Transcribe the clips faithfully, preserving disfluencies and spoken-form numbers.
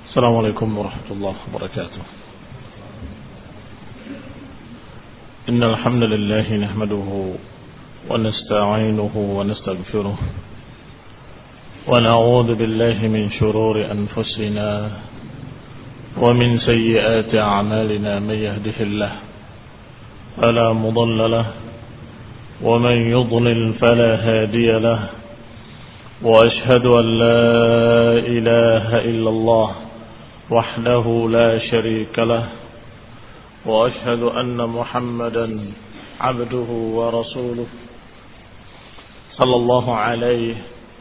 السلام عليكم ورحمة الله وبركاته. إن الحمد لله نحمده ونستعينه ونستغفره ونعوذ بالله من شرور أنفسنا ومن سيئات أعمالنا. من يهده الله فلا مضل له ومن يضلل فلا هادي له، وأشهد أن لا إله إلا الله وحده لا شريك له، وأشهد أن محمدا عبده ورسوله صلى الله عليه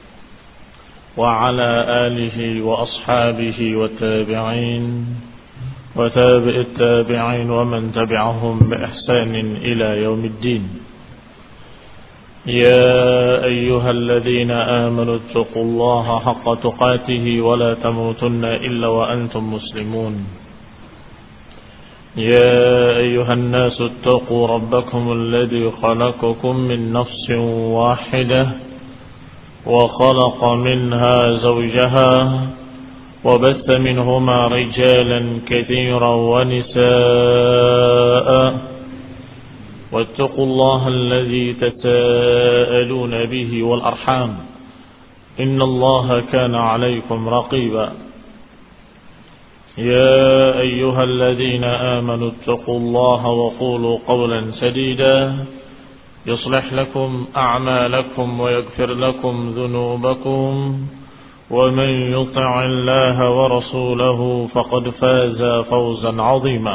وعلى آله وأصحابه والتابعين وتابع التابعين ومن تبعهم بإحسان إلى يوم الدين. يا أيها الذين آمنوا اتقوا الله حق تقاته ولا تموتن إلا وأنتم مسلمون. يا أيها الناس اتقوا ربكم الذي خلقكم من نفس واحدة وخلق منها زوجها وبث منهما رجالا كثيرا ونساء، واتقوا الله الذي تساءلون به والأرحام إن الله كان عليكم رقيبا. يا أيها الذين آمنوا اتقوا الله وقولوا قولا سديدا يصلح لكم أعمالكم ويغفر لكم ذنوبكم، ومن يطع الله ورسوله فقد فاز فوزا عظيما.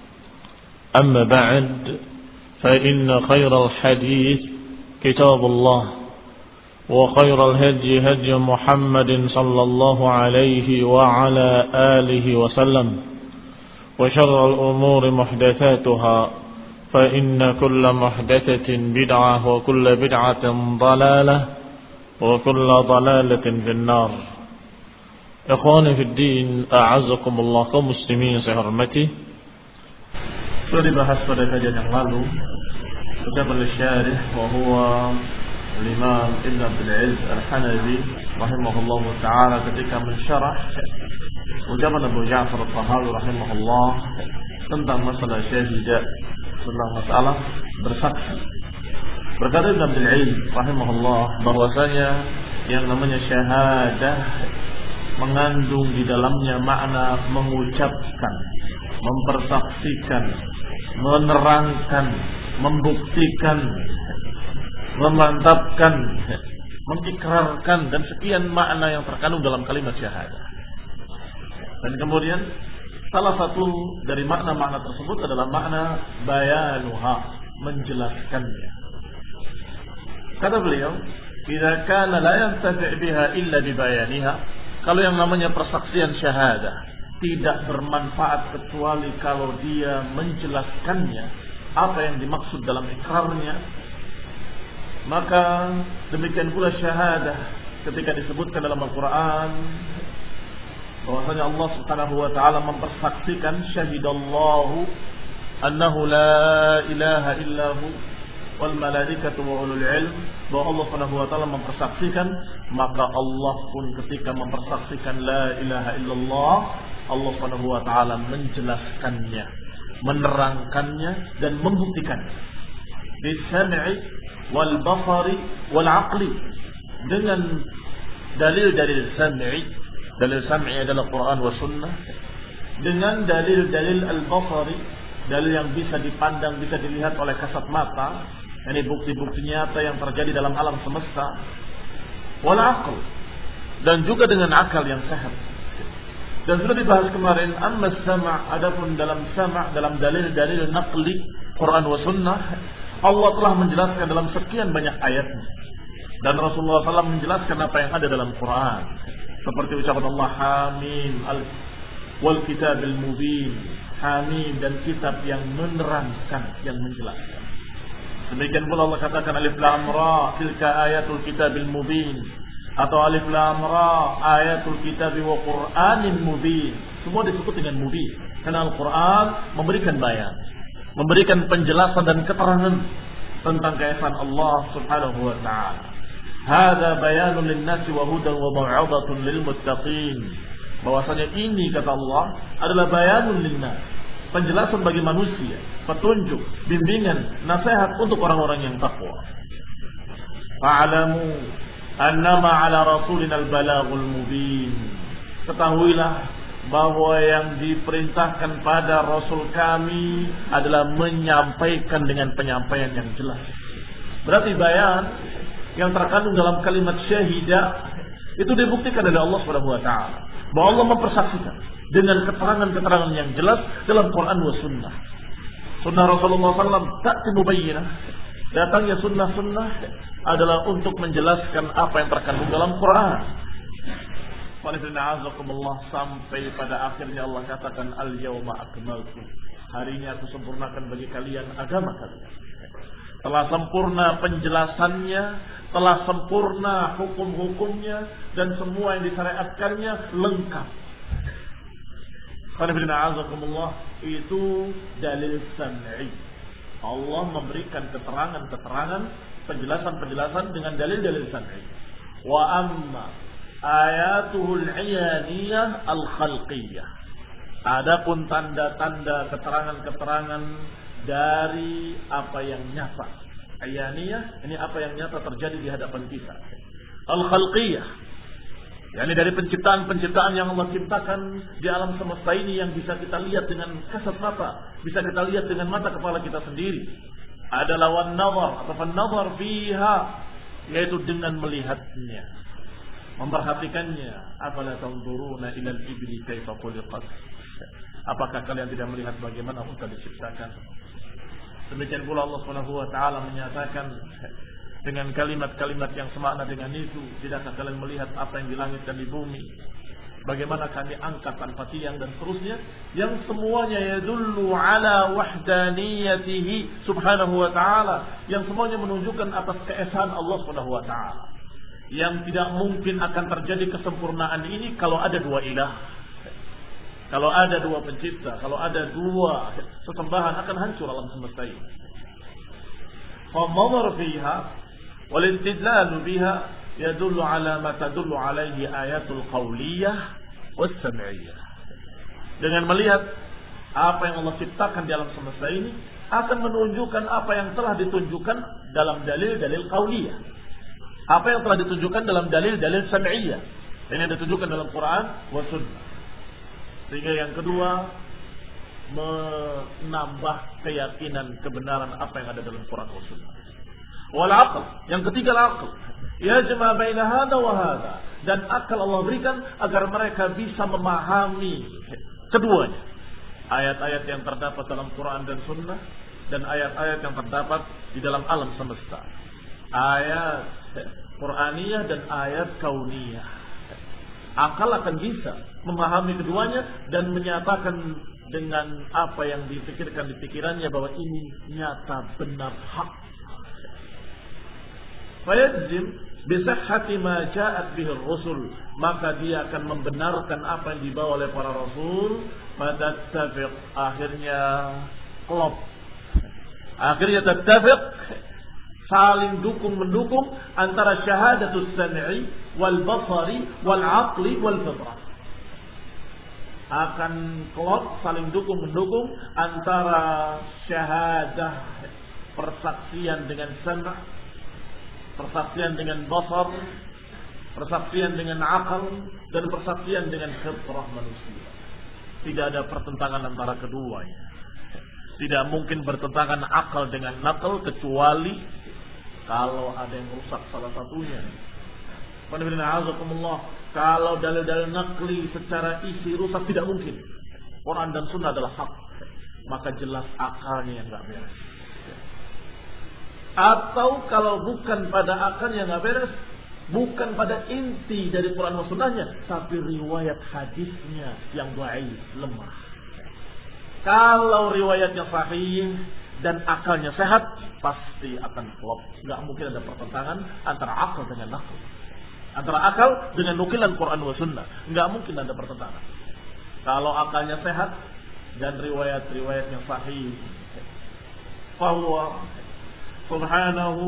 أما بعد، فإن خير الحديث كتاب الله، وخير الهدي هدي محمد صلى الله عليه وعلى آله وسلم، وشر الأمور محدثاتها، فإن كل محدثة بدعة وكل بدعة ضلالة وكل ضلالة في النار. إخواني في الدين، أعزكم الله كمسلمين سهرمتي. Sudah dibahas pada kajian yang lalu ucapan al-syarih wa huwa al-Imam Ibn Abdul Aziz Al-Hanafi rahimahullah ta'ala ketika mensyarah ucapan Abu Ja'far Al-Tahawi rahimahullah tentang masalah syahidah, tentang masalah bersaksi. Berkata Ibn Abdul Aziz rahimahullah bahwasanya yang namanya syahadah mengandung di dalamnya makna mengucapkan, mempersaksikan, menerangkan, membuktikan, memantapkan, mengikrarkan, dan sekian makna yang terkandung dalam kalimat syahadah. Dan kemudian salah satu dari makna-makna tersebut adalah makna bayanuha, menjelaskannya. Kata beliau, "Idza kana la yantafi' biha illa bi bayaniha." Kalau yang namanya persaksian syahadah tidak bermanfaat kecuali kalau dia menjelaskannya apa yang dimaksud dalam ikrarnya, maka demikian pula syahadah ketika disebutkan dalam Al-Quran bahwasanya Allah Subhanahu wa taala mempersaksikan syahidallahu annahu la ilaha illahu wal malaikatu wa ulul ilm, bahwa Allah Subhanahu wa taala mempersaksikan, maka Allah pun ketika mempersaksikan la ilaha illallah, Allah Subhanahu wa taala menjelaskannya, menerangkannya dan membuktikannya bisam'i wal basari wal aqli, dengan dalil-dalil sam'i. Dalil sam'i adalah Quran wa sunnah, dengan dalil-dalil al-basari, dalil yang bisa dipandang, bisa dilihat oleh kasat mata, ini bukti-bukti nyata yang terjadi dalam alam semesta, wal aql, dan juga dengan akal yang sehat. Dan sudah dibahas kemarin, amma sama', adapun dalam sama', dalam dalil-dalil naqli Quran wa sunnah, Allah telah menjelaskan dalam sekian banyak ayatnya, dan Rasulullah shallallahu alaihi wasallam menjelaskan apa yang ada dalam Quran, seperti ucapan Allah Hamim al wal kitabil mubin, Hamim, dan kitab yang menerangkan, yang menjelaskan. Demikian pula Allah katakan alif lam ra tilka ayatul kitabil mubin, atau alif lam ra ayatul kitabi wa qur'anin mubin. Semua disebut dengan mubin karena Al-Quran memberikan bayan, memberikan penjelasan dan keterangan tentang keesaan Allah Subhanahu wa taala. Hadza bayanun lin-nasi wa hudan wa mau'izatun lil muttaqin. Bahwasanya ini kata Allah adalah bayanun linnas, penjelasan bagi manusia, petunjuk, bimbingan, nasihat untuk orang-orang yang takwa. Fa'alamu annama 'ala rasulina al-balaghul mubin. Ketahuilah bahwa yang diperintahkan pada Rasul kami adalah menyampaikan dengan penyampaian yang jelas. Berarti bayan yang terkandung dalam kalimat syahidah itu dibuktikan oleh Allah Subhanahu wa taala. Bahwa Allah mempersaksikan dengan keterangan-keterangan yang jelas dalam Quran wa sunnah. Sunnah Rasulullah sallallahu alaihi wasallam ta'ti mubayyinah. Datangnya sunnah-sunnah adalah untuk menjelaskan apa yang terkandung dalam Quran. Wa'alaikumsalam, sampai pada akhirnya Allah katakan al-yawma akmaltu. Hari ini aku sempurnakan bagi kalian agama kalian. Telah sempurna penjelasannya, telah sempurna hukum-hukumnya, dan semua yang disyariatkannya lengkap. Itu dalil sam'i. Allah memberikan keterangan-keterangan, penjelasan-penjelasan dengan dalil-dalil sam'i. Wa amma ayatuhul iyaniyah al-khalqiyah. Adapun tanda-tanda keterangan-keterangan dari apa yang nyata. Iyaniyah ini apa yang nyata terjadi di hadapan kita. Al-khalqiyah, yakni dari penciptaan-penciptaan yang Allah ciptakan di alam semesta ini yang bisa kita lihat dengan kasat mata, bisa kita lihat dengan mata kepala kita sendiri. Adalah wan nazar atau fan nazar fiha, yaitu dengan melihatnya, memperhatikannya. Afala tanzuruna ila al-ibli kaifa khuliqat. Apakah kalian tidak melihat bagaimana unta diciptakan? Demikian pula Allah Subhanahu wa taala menyatakan dengan kalimat-kalimat yang semakna dengan itu, tidakkah kalian melihat apa yang di langit dan di bumi? Bagaimana kami angkat tanpa tiang dan seterusnya, yang semuanya yadullu ala wahdaniyatihi subhanahu wa ta'ala, yang semuanya menunjukkan atas keesaan Allah Subhanahu wa ta'ala, yang tidak mungkin akan terjadi kesempurnaan ini kalau ada dua ilah, kalau ada dua pencipta, kalau ada dua sesembahan, akan hancur alam semesta ini. Famadhar fiha wal istidlal biha yadullu ala ma tadullu alaihi ayatul qawliyah was sam'iyah. Dengan melihat apa yang Allah ciptakan di alam semesta ini akan menunjukkan apa yang telah ditunjukkan dalam dalil-dalil qawliyah, apa yang telah ditunjukkan dalam dalil-dalil sam'iyah, yang ditunjukkan dalam Quran wa sunnah. Sehingga yang kedua, menambah keyakinan kebenaran apa yang ada dalam Quran wa sunnah. Wal aql, yang ketiga al-aql, yajma baina hada wa hada, dan akal Allah berikan agar mereka bisa memahami keduanya, ayat-ayat yang terdapat dalam Quran dan sunnah, dan ayat-ayat yang terdapat di dalam alam semesta, ayat Quraniyah dan ayat kauniyah. Akal akan bisa memahami keduanya dan menyatakan dengan apa yang dipikirkan di pikirannya bahwa ini nyata, benar, hak. Fayajzim bisahhati ma ja'at bihi ar-rusul, maka dia akan membenarkan apa yang dibawa oleh para rasul. Fatattafiq, akhirnya klop, akhirnya tattafiq, saling dukung mendukung antara syahadatus sam'i wal basari wal aqli wal fitrah. Akan klop, saling dukung mendukung antara syahadah, persaksian dengan sam', persaksian dengan basar, persaksian dengan akal, dan persaksian dengan fitrah manusia. Tidak ada pertentangan antara keduanya. Tidak mungkin bertentangan akal dengan nakal kecuali kalau ada yang rusak salah satunya. Kalau dalil-dalil nakli secara isi rusak, tidak mungkin. Quran dan sunnah adalah hak, maka jelas akalnya yang nggak beres. Atau kalau bukan pada akalnya nggak beres, bukan pada inti dari Quran dan sunnahnya, tapi riwayat hadisnya yang dhaif, lemah. Kalau riwayatnya sahih dan akalnya sehat, pasti akan klop. Nggak mungkin ada pertentangan antara akal dengan nakal, antara akal dengan nukilan Quran wa sunnah. Nggak mungkin ada pertentangan. Kalau akalnya sehat dan riwayat-riwayatnya sahih, fahuwa subhanahu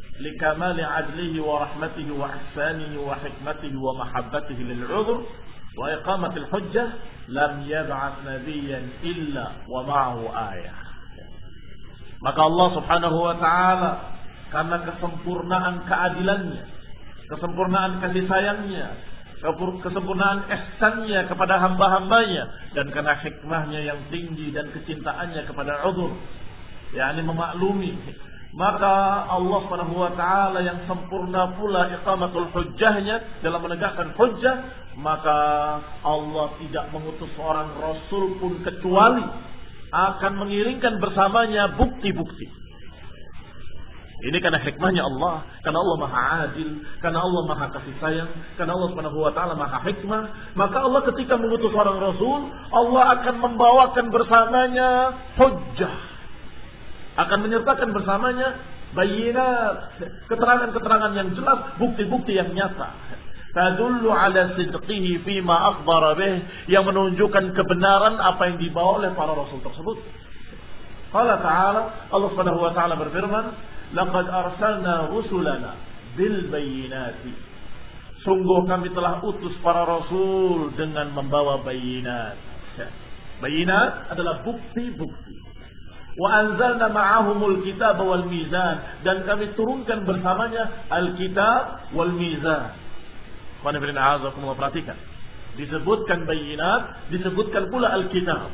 likamali adlihi wa rahmatihi wa ihsanihi wa hikmatihi wa mahabbatihi lil'udhr wa iqamatil hujjah lam yab'ats nabiyyan illa wa ma'ahu ayah. Maka Allah Subhanahu wa taala karena kesempurnaan keadilannya, kesempurnaan kasih sayangnya, kesempurnaan ihsannya kepada hamba-hambanya, dan karena hikmahnya yang tinggi dan kecintaannya kepada udzur, yakni memaklumi, maka Allah Subhanahu wa taala yang sempurna pula iqamatul hujjahnya dalam menegakkan hujjah, maka Allah tidak mengutus seorang rasul pun kecuali akan mengiringkan bersamanya bukti-bukti. Ini karena hikmahnya Allah, karena Allah Maha Adil, karena Allah Maha kasih sayang, karena Allah Subhanahu wa taala Maha hikmah, maka Allah ketika mengutus seorang rasul, Allah akan membawakan bersamanya hujjah, akan menyertakan bersamanya bayinat, keterangan-keterangan yang jelas, bukti-bukti yang nyata. Tadullu ala sidqihi fima akhbara bih, yang menunjukkan kebenaran apa yang dibawa oleh para rasul tersebut. Qala ta'ala, Allah Subhanahu wa taala berfirman, laqad arsalna rusulana bil bayyinati. Sungguh kami telah utus para rasul dengan membawa bayinat. Bayinat adalah bukti-bukti. Wa anzalna ma'ahumul kitab wal mizan, dan kami turunkan bersamanya al-kitab wal mizan. Qul inna a'udzubikum, perhatikan. Disebutkan bayinat, disebutkan pula al-kitab.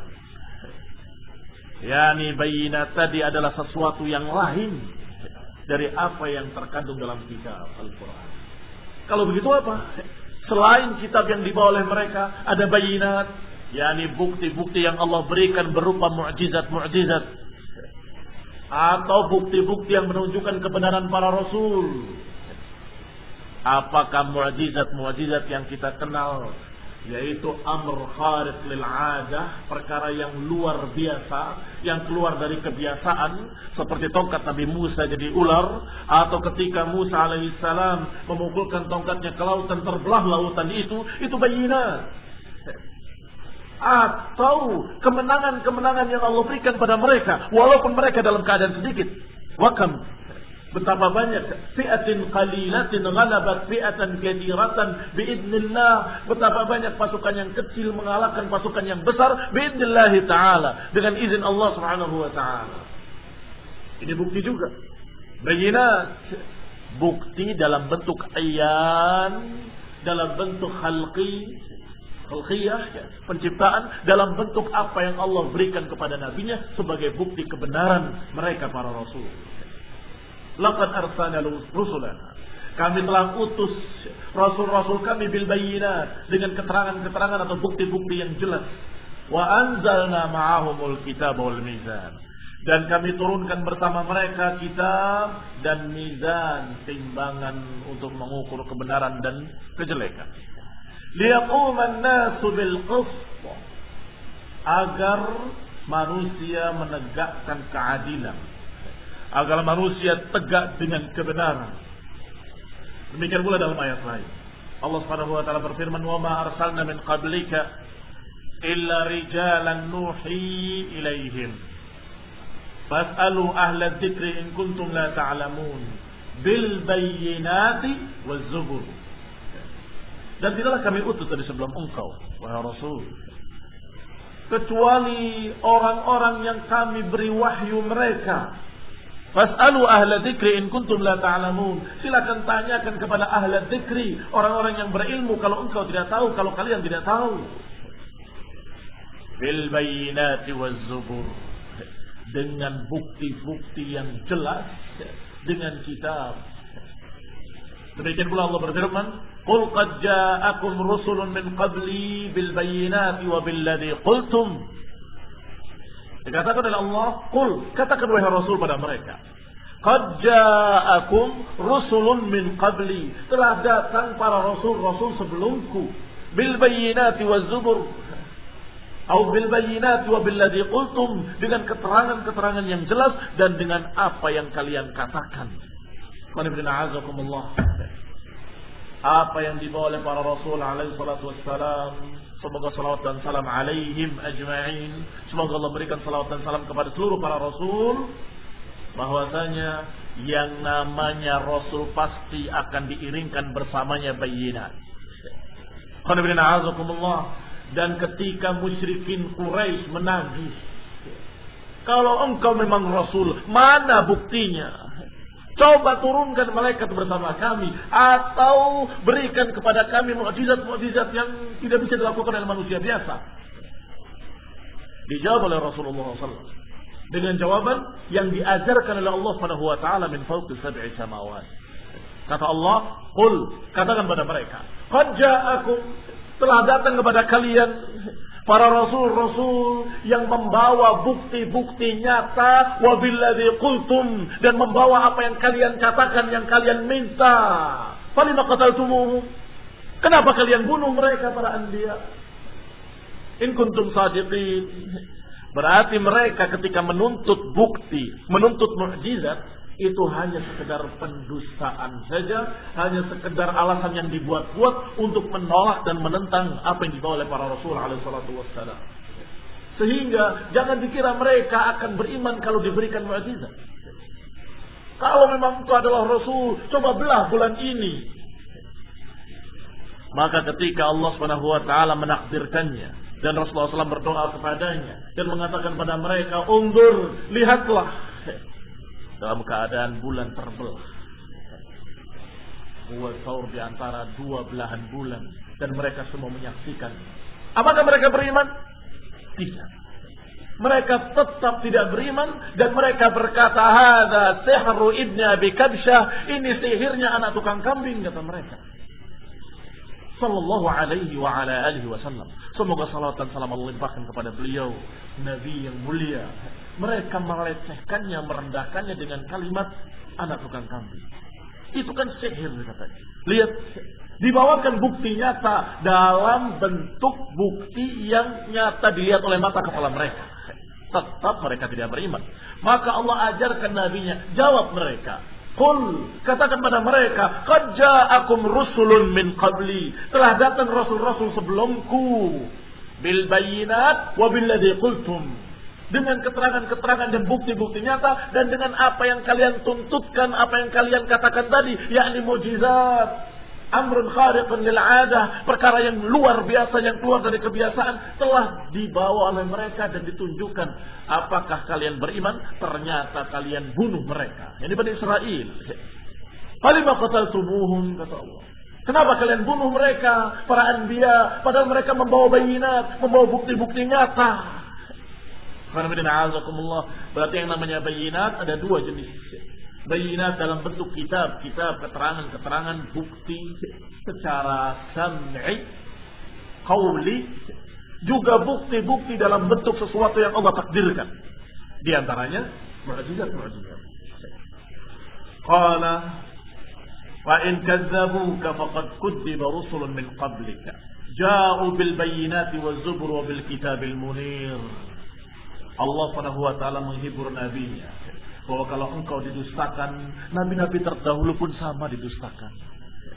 Yani bayinat tadi adalah sesuatu yang lain dari apa yang terkandung dalam kitab Al-Quran. Kalau begitu apa? Selain kitab yang dibawa oleh mereka, ada bayinat, yakni bukti-bukti yang Allah berikan berupa mukjizat-mukjizat, atau bukti-bukti yang menunjukkan kebenaran para rasul. Apakah mukjizat-mukjizat yang kita kenal, yaitu amr khariq lil adah, perkara yang luar biasa, yang keluar dari kebiasaan, seperti tongkat Nabi Musa jadi ular, atau ketika Musa alaihissalam memukulkan tongkatnya ke lautan, terbelah lautan itu, itu bayinat. Atau kemenangan-kemenangan yang Allah berikan pada mereka, walaupun mereka dalam keadaan sedikit. Wakam, betapa banyak fi'atin qalilatin ghalabat fi'atan katsiratan biidznillah, betapa banyak pasukan yang kecil mengalahkan pasukan yang besar biidznillah taala, dengan izin Allah Subhanahu wa taala. Ini bukti juga. Bayinat, bukti dalam bentuk ayan, dalam bentuk khalqi, khalqiyah, penciptaan, dalam bentuk apa yang Allah berikan kepada nabinya sebagai bukti kebenaran mereka para rasul. Laqad arsalna rusulana, kami telah utus rasul-rasul kami bil bayyinat, dengan keterangan-keterangan atau bukti-bukti yang jelas. Wa anzalna ma'ahumul kitab wal mizan, dan kami turunkan bersama mereka kitab dan mizan, timbangan untuk mengukur kebenaran dan kejelekan. Liyaquman nasu bil qist, agar manusia menegakkan keadilan, agar manusia tegak dengan kebenaran. Demikian pula dalam ayat lain Allah Subhanahu wa taala berfirman, "Wa ma arsalna min qablika illa rijalan nuhi ilaihim fas'alu ahla dzikri in kuntum la ta'lamun bil bayyinati waz zubur." Dan tidaklah kami utus dari sebelum engkau, wahai Rasul, kecuali orang-orang yang kami beri wahyu mereka. Fas'alu ahla dzikri in kuntum la ta'lamun. Silakan tanyakan kepada ahla dzikri, orang-orang yang berilmu, kalau engkau tidak tahu, kalau kalian tidak tahu. Bil bayyinati waz zubur, dengan bukti-bukti yang jelas, dengan kitab. Demikian pula Allah berfirman, "Qul qad ja'akum rusulun min qabli bil bayyinati wa bil ladzi qultum." Dikatakan oleh Allah, "Qul," katakan wahai Rasul pada mereka, "Qad ja'akum rusulun min qabli," telah datang para rasul-rasul sebelumku, bil bayyinati waz zubur, atau bil bayyinati wa bil ladzi qultum, dengan keterangan-keterangan yang jelas dan dengan apa yang kalian katakan. Apa yang dibawa oleh para rasul alaihi salatu wassalam, semoga salawat dan salam alaihim ajma'in, semoga Allah berikan salawat dan salam kepada seluruh para rasul, bahwasanya yang namanya rasul pasti akan diiringkan bersamanya bayinat. Dan ketika musyrikin Quraisy menagih, kalau engkau memang Rasul, mana buktinya? Coba turunkan malaikat bersama kami, atau berikan kepada kami mukjizat-mukjizat yang tidak bisa dilakukan oleh manusia biasa. Dijawab oleh Rasulullah shallallahu alaihi wasallam dengan jawaban yang diajarkan oleh Allah Subhanahu wa taala min fawqi sab'i samawat. Kata Allah, "Qul," katakan kepada mereka, "Qad ja'akum," telah datang kepada kalian para rasul-rasul yang membawa bukti-bukti nyata, wa billadzi qultum, dan membawa apa yang kalian katakan, yang kalian minta. Falima qataltumuhum, kenapa kalian bunuh mereka para anbiya? In kuntum sadiqin, berarti mereka ketika menuntut bukti, menuntut mukjizat, itu hanya sekedar pendustaan saja, hanya sekedar alasan yang dibuat-buat untuk menolak dan menentang apa yang dibawa oleh para rasul alaihi salatu wassalam. Sehingga jangan dikira mereka akan beriman kalau diberikan mukjizat. Kalau memang itu adalah rasul, coba belah bulan ini. Maka ketika Allah Subhanahu wa taala menakdirkannya dan Rasulullah shallallahu alaihi wasallam berdoa kepadanya dan mengatakan pada mereka, "Undur, lihatlah," dalam keadaan bulan terbelah, dua saur di antara dua belahan bulan, dan mereka semua menyaksikan. Apakah mereka beriman? Tidak. Mereka tetap tidak beriman, dan mereka berkata, "Hadza sihru ibni Abi Kabsyah," ini sihirnya anak tukang kambing, kata mereka. Sallallahu alaihi wa ala alihi wasallam. Semoga salawat dan salam Allah limpahkan kepada beliau, Nabi yang mulia. Mereka melecehkannya, merendahkannya dengan kalimat anak tukang kambing. Itu kan sihir katanya. Lihat, dibawakan bukti nyata dalam bentuk bukti yang nyata dilihat oleh mata kepala mereka. Tetap mereka tidak beriman. Maka Allah ajarkan nabinya, jawab mereka. Qul, katakan pada mereka, qad ja'akum rusulun min qabli, telah datang rasul-rasul sebelumku, bil bayyinat wa billadzi qultum, dengan keterangan-keterangan dan bukti-bukti nyata, dan dengan apa yang kalian tuntutkan, apa yang kalian katakan tadi, yakni mukjizat, amrun khariqun lil 'adah, perkara yang luar biasa, yang keluar dari kebiasaan, telah dibawa oleh mereka dan ditunjukkan. Apakah kalian beriman? Ternyata kalian bunuh mereka. Ini Bani Israel. Falima qataltumuhum, kata Allah. Kenapa kalian bunuh mereka, para anbiya, padahal mereka membawa bayinat, membawa bukti-bukti nyata. Berarti yang namanya bayinat ada dua jenis. Bayinat dalam bentuk kitab, kitab keterangan-keterangan bukti secara sam'i, qauli, juga bukti-bukti dalam bentuk sesuatu yang Allah takdirkan. Di antaranya mukjizat-mukjizat. Qala fa in kadzabuka faqad kudziba rusulun min qablika ja'u bil bayyinati waz zubur wa bil kitabil munir. Allah Subhanahu wa taala menghibur nabinya bahwa kalau engkau didustakan, nabi-nabi terdahulu pun sama didustakan.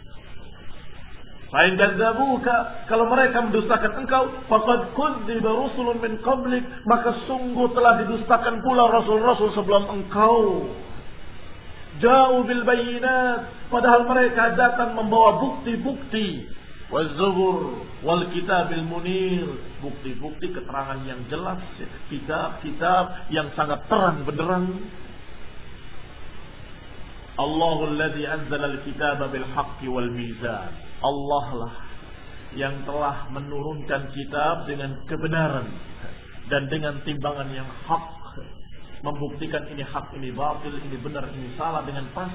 Fa'in kadzabuka, kalau mereka mendustakan engkau, faqad kudziba rusulun min qablik, maka sungguh telah didustakan pula rasul-rasul sebelum engkau. Ja'u bil bayyinat, padahal mereka datang membawa bukti-bukti, waz zubur wal kitabil munir, bukti-bukti keterangan yang jelas, kitab-kitab yang sangat terang benderang. Allahul ladzi anzala al-kitaba bil haqqi wal mizan. Allah lah yang telah menurunkan kitab dengan kebenaran dan dengan timbangan yang hak, membuktikan ini hak, ini batil, ini benar, ini salah dengan pas.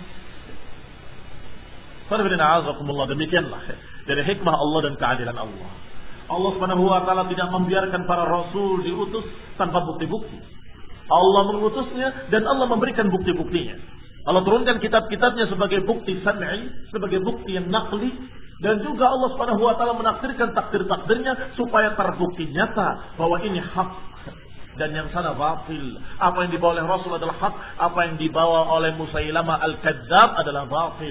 Demikianlah dari hikmah Allah dan keadilan Allah. Allah Subhanahu wa taala tidak membiarkan para rasul diutus tanpa bukti-bukti. Allah mengutusnya dan Allah memberikan bukti-buktinya. Allah turunkan kitab-kitabnya sebagai bukti sam'i, sebagai bukti yang naqli, dan juga Allah Subhanahu wa taala menakdirkan takdir-takdirnya supaya terbukti nyata bahwa ini hak dan yang sana batil. Apa yang dibawa oleh Rasul adalah hak, apa yang dibawa oleh Musailamah al-Kadzdzab adalah batil.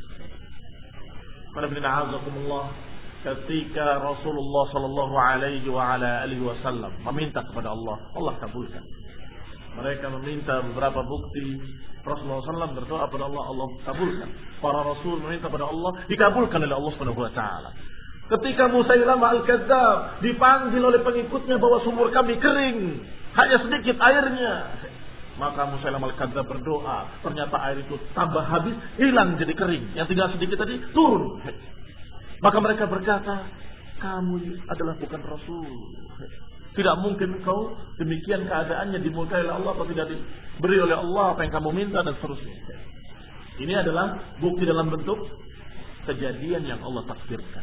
Ketika Rasulullah sallallahu alaihi wa ala alihi wasallam meminta kepada Allah, Allah kabulkan. Mereka meminta beberapa bukti, Rasulullah sallallahu alaihi wasallam berdoa kepada Allah, Allah kabulkan. Para Rasul meminta kepada Allah, dikabulkan oleh Allah Subhanahu wa taala. Ketika Musailamah Al-Kadzdzab dipanggil oleh pengikutnya bahwa sumur kami kering, hanya sedikit airnya. Maka Musailamah Al-Kadzdzab berdoa, ternyata air itu tambah habis, hilang jadi kering. Yang tinggal sedikit tadi turun. Maka mereka berkata, kamu adalah bukan Rasul. Tidak mungkin kau demikian keadaannya dimulai oleh Allah atau tidak diberi oleh Allah apa yang kamu minta dan seterusnya. Ini adalah bukti dalam bentuk kejadian yang Allah takdirkan.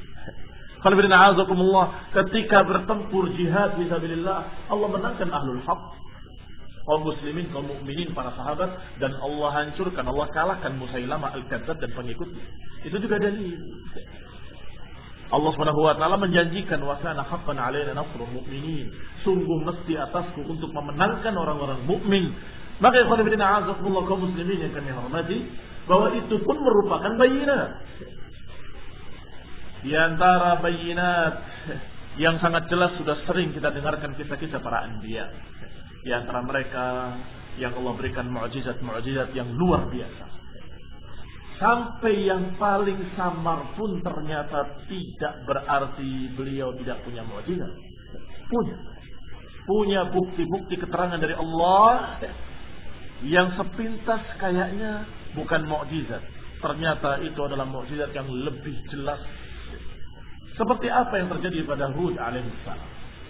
Ketika bertempur jihad fisabilillah, Allah menangkan ahlul haq, kaum muslimin, kaum mukminin, para sahabat, dan Allah hancurkan, Allah kalahkan Musailamah Al-Kadzdzab dan pengikutnya. Itu juga dalil. Allah Subhanahu wa taala menjanjikan wa kana haqqan 'alaina nasrul mu'minin. Sungguh mesti atasku untuk memenangkan orang-orang mukmin. Maka ikhwan fillah a'azakumullah kaum muslimin yang kami hormati, bahwa itu pun merupakan bayinat. Di antara bayinat yang sangat jelas sudah sering kita dengarkan kisah-kisah para anbiya. Di antara mereka yang Allah berikan mukjizat-mukjizat yang luar biasa. Sampai yang paling samar pun ternyata tidak berarti beliau tidak punya mukjizat. Punya. Punya bukti-bukti keterangan dari Allah yang sepintas kayaknya bukan mukjizat. Ternyata itu adalah mukjizat yang lebih jelas. Seperti apa yang terjadi pada Hud alaihissalam.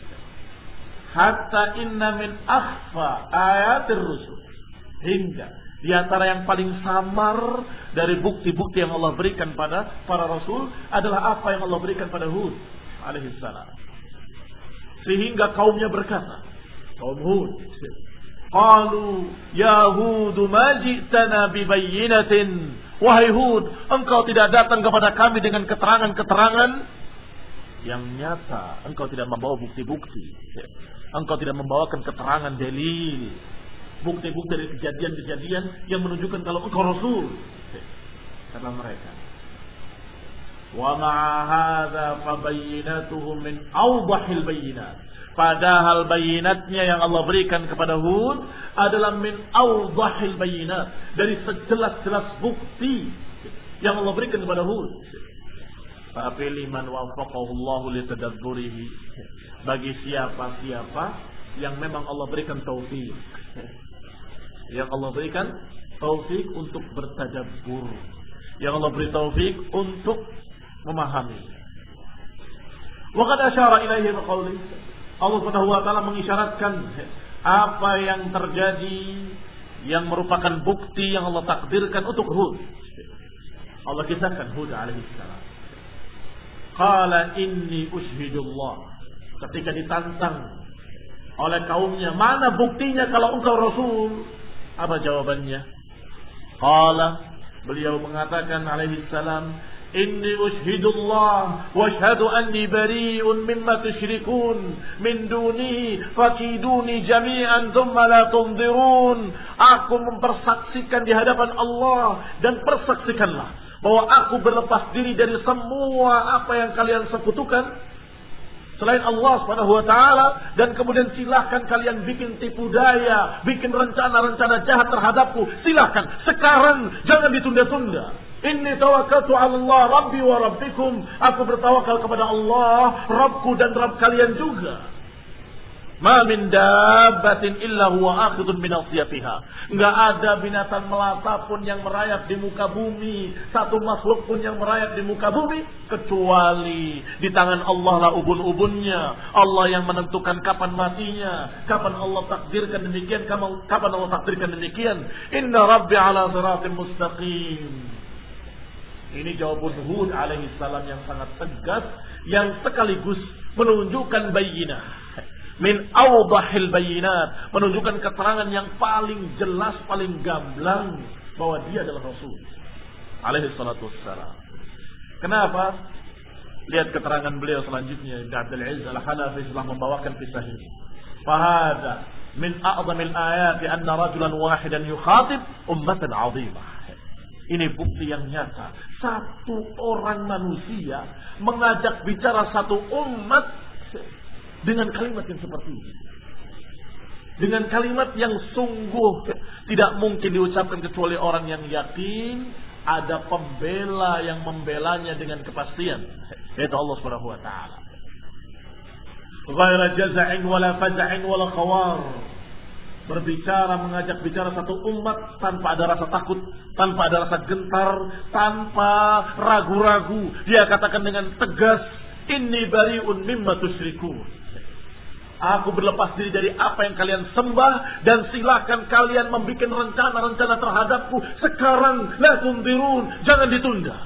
Hatta inna min akhfa ayatir rusul. Hingga di antara yang paling samar dari bukti-bukti yang Allah berikan pada para rasul adalah apa yang Allah berikan pada Hud alaihissalam. Sehingga kaumnya berkata, kaum Hud, qalu ya Hud ma ji'tana bibayyinatin. Wahai Hud, engkau tidak datang kepada kami dengan keterangan-keterangan yang nyata. Engkau tidak membawa bukti-bukti. Engkau tidak membawakan keterangan dalil, bukti-bukti dari kejadian-kejadian yang menunjukkan kalau engkau Rasul. Kata mereka, wa ma'a hadza fabayyinatuhum min awdahil bayyinat. Padahal bayinatnya yang Allah berikan kepada Hud adalah min awdahil bayyinat, dari sejelas-jelas bukti yang Allah berikan kepada Hud. Tapi liman wafaqahu Allahu litadabburihi, bagi siapa-siapa yang memang Allah berikan taufik, yang Allah berikan taufik untuk bertadabbur, yang Allah beri taufik untuk memahami. Wa qad asyara ilaihi biqauli, Allah Subhanahu wa taala mengisyaratkan apa yang terjadi yang merupakan bukti yang Allah takdirkan untuk Hud. Allah kisahkan Hud alaihi salam. Qala inni ushhidullah, ketika ditantang oleh kaumnya, mana buktinya kalau engkau Rasul? Apa jawabannya? Qala, beliau mengatakan alaihi salam, inni ushhidullah wa ashhadu anni bari'un mimma tusyrikun min duni fakiduni jami'an thumma la tunzirun. Aku mempersaksikan di hadapan Allah, dan persaksikanlah bahwa aku berlepas diri dari semua apa yang kalian sekutukan selain Allah Subhanahu wa taala, dan kemudian silahkan kalian bikin tipu daya, bikin rencana-rencana jahat terhadapku. Silahkan sekarang, jangan ditunda-tunda. Inni tawakkaltu 'ala Allah Rabbi wa Rabbikum. Aku bertawakal kepada Allah, Rabbku dan Rabb kalian juga. Ma min dabbatin illa huwa akhidun min asyafiha. Enggak ada binatang melata pun yang merayap di muka bumi, satu makhluk pun yang merayap di muka bumi, kecuali di tangan Allah lah ubun-ubunnya. Allah yang menentukan kapan matinya, kapan Allah takdirkan demikian, kapan Allah takdirkan demikian. Inna Rabbi ala siratin mustaqim. Ini jawaban Hud alaihi salam yang sangat tegas, yang sekaligus menunjukkan bayyinah. Min awdahil bayinat, menunjukkan keterangan yang paling jelas, paling gamblang bahwa dia adalah Rasul alaihi salatu wassalam. Kenapa? Lihat keterangan beliau selanjutnya. Ibnu Abdul Aziz Al-Hanafi telah membawakan kisah ini. Fahada min a'zamil ayati anna rajulan wahidan yukhatib ummatan 'azimah. Ini bukti yang nyata, satu orang manusia mengajak bicara satu umat dengan kalimat yang seperti ini, dengan kalimat yang sungguh tidak mungkin diucapkan kecuali orang yang yakin, ada pembela yang membelanya dengan kepastian, yaitu Allah Subhanahu wa taala. Ghaira jaza'in wala faza'in wala khawar. Berbicara, mengajak bicara satu umat tanpa ada rasa takut, tanpa ada rasa gentar, tanpa ragu-ragu. Dia katakan dengan tegas, inni bari'un mimma tusyrikun. Aku berlepas diri dari apa yang kalian sembah, dan silakan kalian membuat rencana-rencana terhadapku sekarang. La tundirun, jangan ditunda.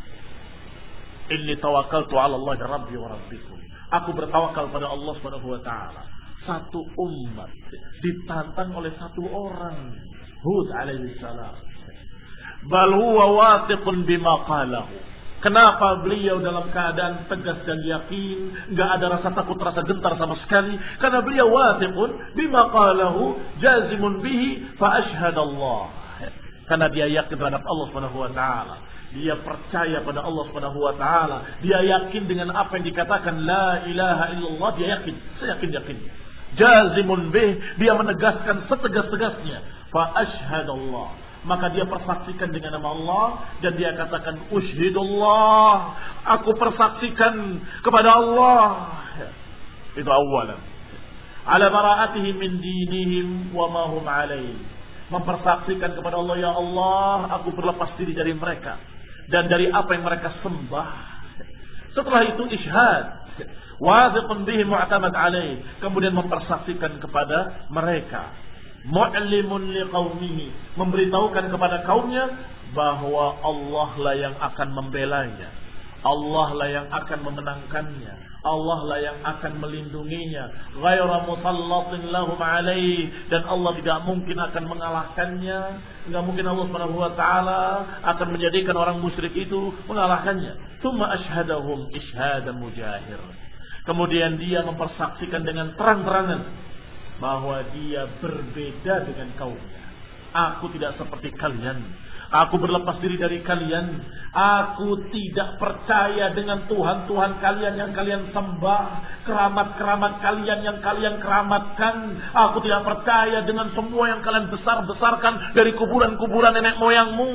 Inni tawakkaltu 'ala Allah rabbi wa rabbikum. Aku bertawakal pada Allah Subhanahu wa taala. Satu umat ditantang oleh satu orang, Hud alaihi salam. Bal huwa wathiqun bima qalahu. Kenapa beliau dalam keadaan tegas dan yakin, enggak ada rasa takut, rasa gentar sama sekali? Karena beliau wathiqun bima qalahu, jazimun bihi fa asyhadallah. Karena dia yakin terhadap Allah Subhanahu wa taala. Dia percaya pada Allah Subhanahu wa taala. Dia yakin dengan apa yang dikatakan la ilaha illallah, dia yakin, saya yakin-yakin. Jazimun bih, dia menegaskan setegas-tegasnya. Fa asyhadallah. Maka dia persaksikan dengan nama Allah dan dia katakan usyhidullah, aku persaksikan kepada Allah. Itu awalan. Ala bara'atihi min dinihim wa ma hum alaih. Mempersaksikan kepada Allah, ya Allah, aku berlepas diri dari mereka dan dari apa yang mereka sembah. Setelah itu isyhad, wathiqun bihi mu'tamad alaih. Kemudian mempersaksikan kepada mereka, mu'limun liqaumihi, memberitahukan kepada kaumnya bahwa Allah lah yang akan membelanya, Allah lah yang akan memenangkannya, Allah lah yang akan melindunginya, ghaira musallatin lahum alaih, dan Allah tidak mungkin akan mengalahkannya. Enggak mungkin Allah Subhanahu wa taala akan menjadikan orang musyrik itu mengalahkannya. Tsumma asyhadahum isyhadan mujahir. Kemudian dia mempersaksikan dengan terang-terangan bahwa dia berbeda dengan kaumnya. Aku tidak seperti kalian. Aku berlepas diri dari kalian. Aku tidak percaya dengan Tuhan-Tuhan kalian yang kalian sembah, keramat-keramat kalian yang kalian keramatkan. Aku tidak percaya dengan semua yang kalian besar-besarkan dari kuburan-kuburan nenek moyangmu.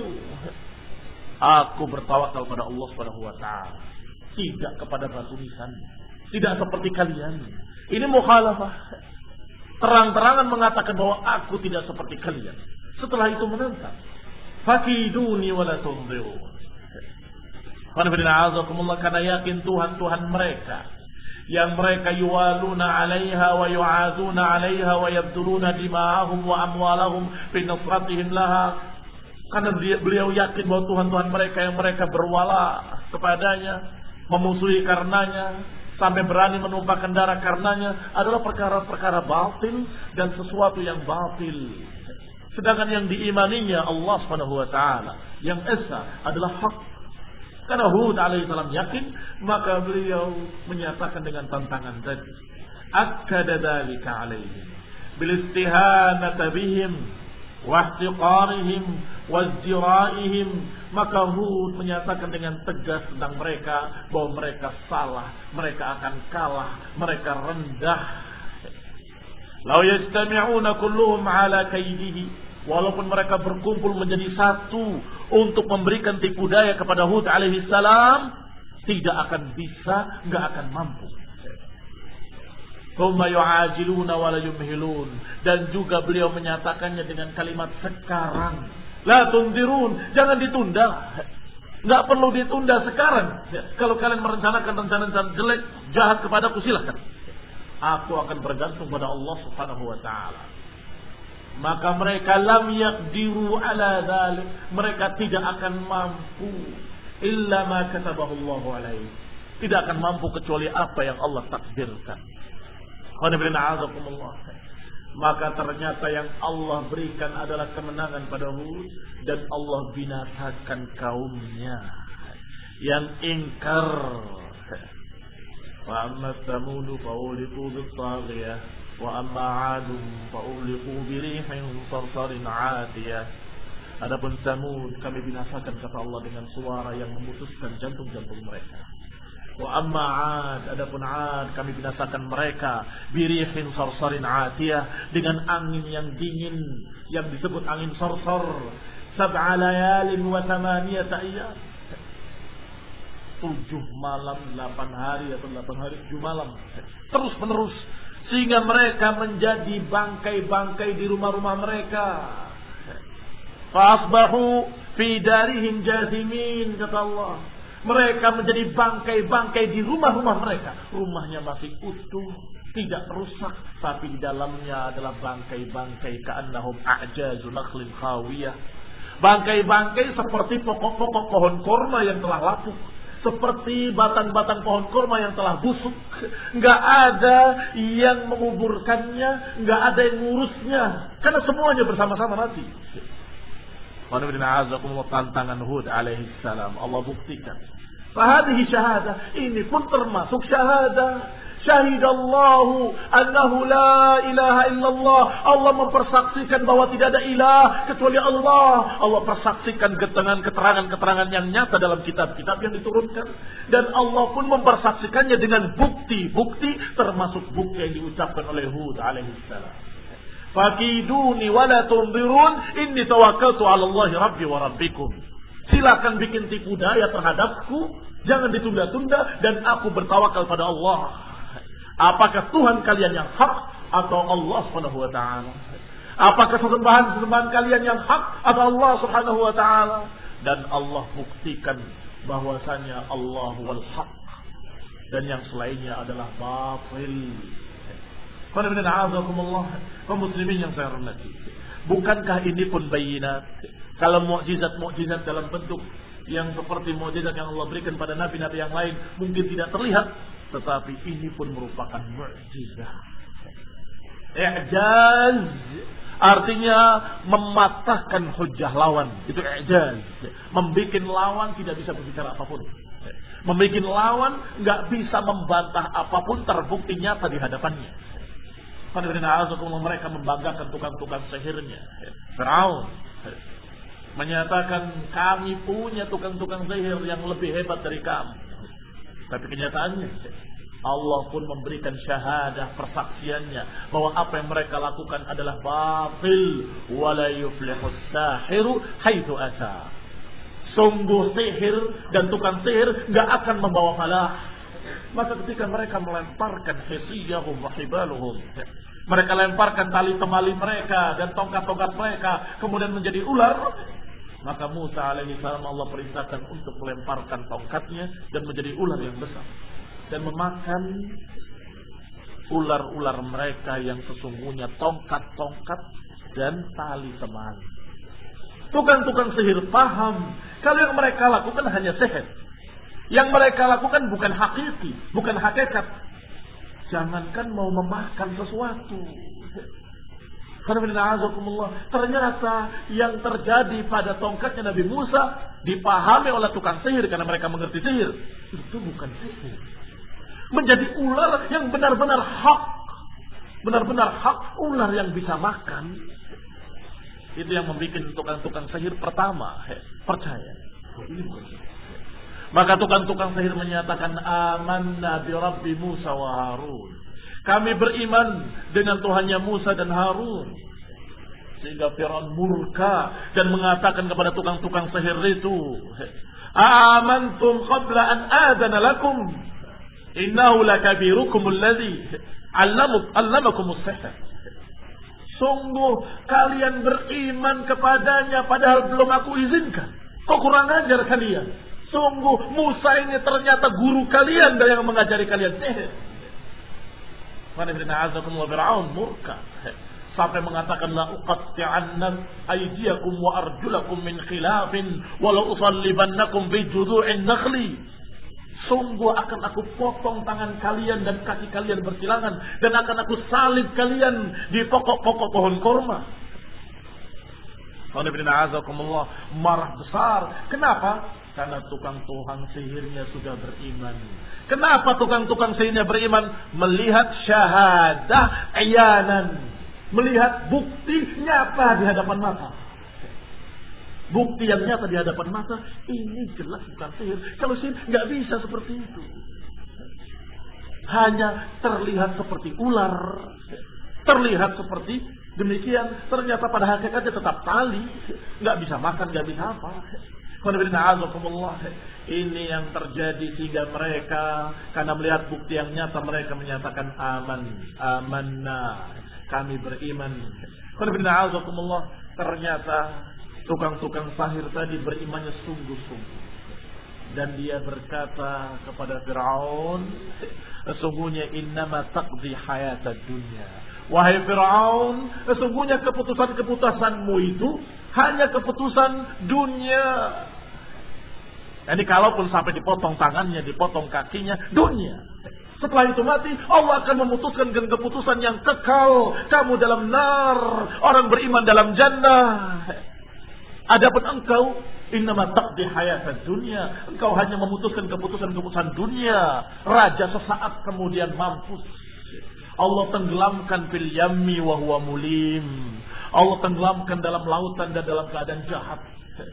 Aku bertawakal pada Allah Subhanahu wa taala, tidak kepada batu nisan. Tidak seperti kalian. Ini mukhalafah. Terang-terangan mengatakan bahwa aku tidak seperti kalian. Setelah itu menentang. Fakiduni wala tunziru. Karena yakin Tuhan-Tuhan mereka yang mereka yuwaluna 'alaiha wa yu'aduna 'alaiha wa yabduluna dima'ahum wa amwalahum fi nusratihim laha. Karena beliau yakin bahwa Tuhan-Tuhan mereka yang mereka berwala kepadanya, memusuhi karenanya, sampai berani menumpahkan darah karenanya, adalah perkara-perkara batil dan sesuatu yang batil. Sedangkan yang diimaninya Allah Subhanahu wa taala, yang esa adalah hak. Karena Hud alaihissalam yakin, maka beliau menyatakan dengan tantangan tadi. Akkada dzalika alaihim bil istihanati bihim wa ihtiqarihim wa izdira'ihim. Maka Hud menyatakan dengan tegas tentang mereka bahwa mereka salah, mereka akan kalah, mereka rendah. Lau yastami'una kulluhum ala kaidihi, walaupun mereka berkumpul menjadi satu untuk memberikan tipu daya kepada Hud alaihi salam, tidak akan bisa, enggak akan mampu. Thumma yu'ajiluna wa la yumhilun, dan juga beliau menyatakannya dengan kalimat sekarang. La tundirun, jangan ditunda. Enggak perlu ditunda sekarang. Kalau kalian merencanakan rencana-rencana jelek, jahat kepadaku, silakan. Aku akan bergantung pada Allah Subhanahu wa taala. Maka mereka lam yaqdiru ala dzalik, mereka tidak akan mampu illa ma katabahu Allah alaihi. Tidak akan mampu kecuali apa yang Allah takdirkan. Maka ternyata yang Allah berikan adalah kemenangan pada Hud, dan Allah binasakan kaumnya yang ingkar. Wa amma Thamud fa'uliqu bis-saghiyah wa amma 'ad fa'uliqu bi rihin sarsarin 'atiyah. Adapun Thamud kami binasakan, kata Allah, dengan suara yang memutuskan jantung-jantung mereka. Wa amma 'ad, adapun 'ad kami binasakan mereka bi rihin sarsarin 'atiyah, dengan angin yang dingin yang disebut angin sarsar, sab'a layalin wa thamaniyata ayyam. Tujuh malam, delapan hari atau delapan hari, tujuh malam. Terus menerus. Sehingga mereka menjadi bangkai-bangkai di rumah-rumah mereka. Fa'asbahu fi darihim jathimin, kata Allah. Mereka menjadi bangkai-bangkai di rumah-rumah mereka. Rumahnya masih utuh, tidak rusak, tapi di dalamnya adalah bangkai-bangkai ka'annahum a'jazu nakhlin khawiyah. Bangkai-bangkai seperti pokok-pokok pohon kurma yang telah lapuk, seperti batang-batang pohon kurma yang telah busuk. Enggak ada yang menguburkannya, enggak ada yang ngurusnya, karena semuanya bersama-sama mati. Tantangan Hud alaihi salam Allah buktikan. Fahadihi syahadah, ini pun termasuk syahadah. Syahidallahu annahu la ilaha illallah. Allah mempersaksikan bahwa tidak ada ilah kecuali Allah. Allah persaksikan keterangan-keterangan yang nyata dalam kitab-kitab yang diturunkan. Dan Allah pun mempersaksikannya dengan bukti-bukti, termasuk bukti yang diucapkan oleh Hud alaihi salam. Fakiduni wala tunzirun inni tawakkaltu 'ala Allahi rabbi wa rabbikum. Silakan bikin tipu daya terhadapku, jangan ditunda-tunda, dan aku bertawakal pada Allah. Apakah Tuhan kalian yang hak atau Allah Subhanahu wa taala? Apakah sesembahan-sesembahan kalian yang hak atau Allah Subhanahu wa taala? Dan Allah buktikan bahwasanya Allah wal haq dan yang selainnya adalah batil. Kaum muslimin yang saya hormati, bukankah ini pun bayinat? Kalau mukjizat-mukjizat dalam bentuk yang seperti mukjizat yang Allah berikan pada nabi-nabi yang lain mungkin tidak terlihat, tetapi ini pun merupakan mukjizat. I'jaz artinya mematahkan hujjah lawan. Itu i'jaz. Membikin lawan tidak bisa berbicara apapun. Membikin lawan nggak bisa membantah apapun, terbukti nyata di hadapannya. Mereka membanggakan tukang-tukang sihirnya. Firaun menyatakan kami punya tukang-tukang sihir yang lebih hebat dari kamu. Tapi kenyataannya Allah pun memberikan syahadah, persaksiannya bahwa apa yang mereka lakukan adalah batil. Wala yuflihus sahiru haitsu ata. Sungguh sihir dan tukang sihir enggak akan membawa falah. Maka ketika mereka melemparkan hisiyahum wa hibaluhum, mereka lemparkan tali temali mereka dan tongkat-tongkat mereka kemudian menjadi ular, maka Musa alaihi salam Allah perintahkan untuk melemparkan tongkatnya dan menjadi ular yang besar dan memakan ular-ular mereka yang sesungguhnya tongkat-tongkat dan tali temali. Tukang-tukang sihir paham kalau yang mereka lakukan hanya sihir. Yang mereka lakukan bukan hakiki, bukan hakikat. Jangankan mau memakan sesuatu. Ternyata yang terjadi pada tongkatnya Nabi Musa dipahami oleh tukang sihir karena mereka mengerti sihir. Itu bukan sihir. Menjadi ular yang benar-benar hak. Benar-benar hak, ular yang bisa makan. Itu yang membuat tukang-tukang sihir pertama percaya. Ini bukan sihir. Maka tukang-tukang sihir menyatakan amanna bi Rabbi Musa wa Harun. Kami beriman dengan Tuhannya Musa dan Harun. Sehingga Firaun murka dan mengatakan kepada tukang-tukang sihir itu, amantum qabla an adana lakum innahu lakabirukum alladhi 'allamakum as-sihr. Sungguh kalian beriman kepadanya padahal belum aku izinkan. Kok kurang ajar kalian? Sungguh Musa ini ternyata guru kalian dan yang mengajari kalian sihir. Fir'aun murka sampai mengatakan la uqatti'anna aydiyakum wa arjulakum min khilafin wa la usallibannakum bi judu'in nakhli. Sungguh akan aku potong tangan kalian dan kaki kalian bersilangan dan akan aku salib kalian di pokok-pokok pohon kurma. Marah besar. Kenapa? Karena tukang-tukang sihirnya sudah beriman. Kenapa tukang-tukang sihirnya beriman? Melihat syahadah ayanan, melihat bukti nyata di hadapan mata. Bukti yang nyata di hadapan mata, ini jelas bukan sihir. Kalau sihir nggak bisa seperti itu. Hanya terlihat seperti ular. Terlihat seperti demikian, ternyata pada hakikatnya tetap tali, nggak bisa makan, nggak bisa apa. Ini yang terjadi sehingga mereka karena melihat bukti yang nyata mereka menyatakan aman, amanna, kami beriman. Ternyata tukang-tukang sahir tadi berimannya sungguh-sungguh. Dan dia berkata kepada Fir'aun, sesungguhnya innama taqdi hayatad dunya. Wahai Fir'aun, sesungguhnya keputusan-keputusanmu itu hanya keputusan dunia. Jadi kalaupun sampai dipotong tangannya, dipotong kakinya, dunia. Setelah itu mati, Allah akan memutuskan dengan keputusan yang kekal. Kamu dalam nar, orang beriman dalam jannah. Adapun engkau, innama taqdi hayatad dunya, engkau hanya memutuskan keputusan-keputusan dunia. Raja sesaat kemudian mampus. Allah tenggelamkan fil yammi wa huwa mulim. Allah tenggelamkan dalam lautan dan dalam keadaan jahat.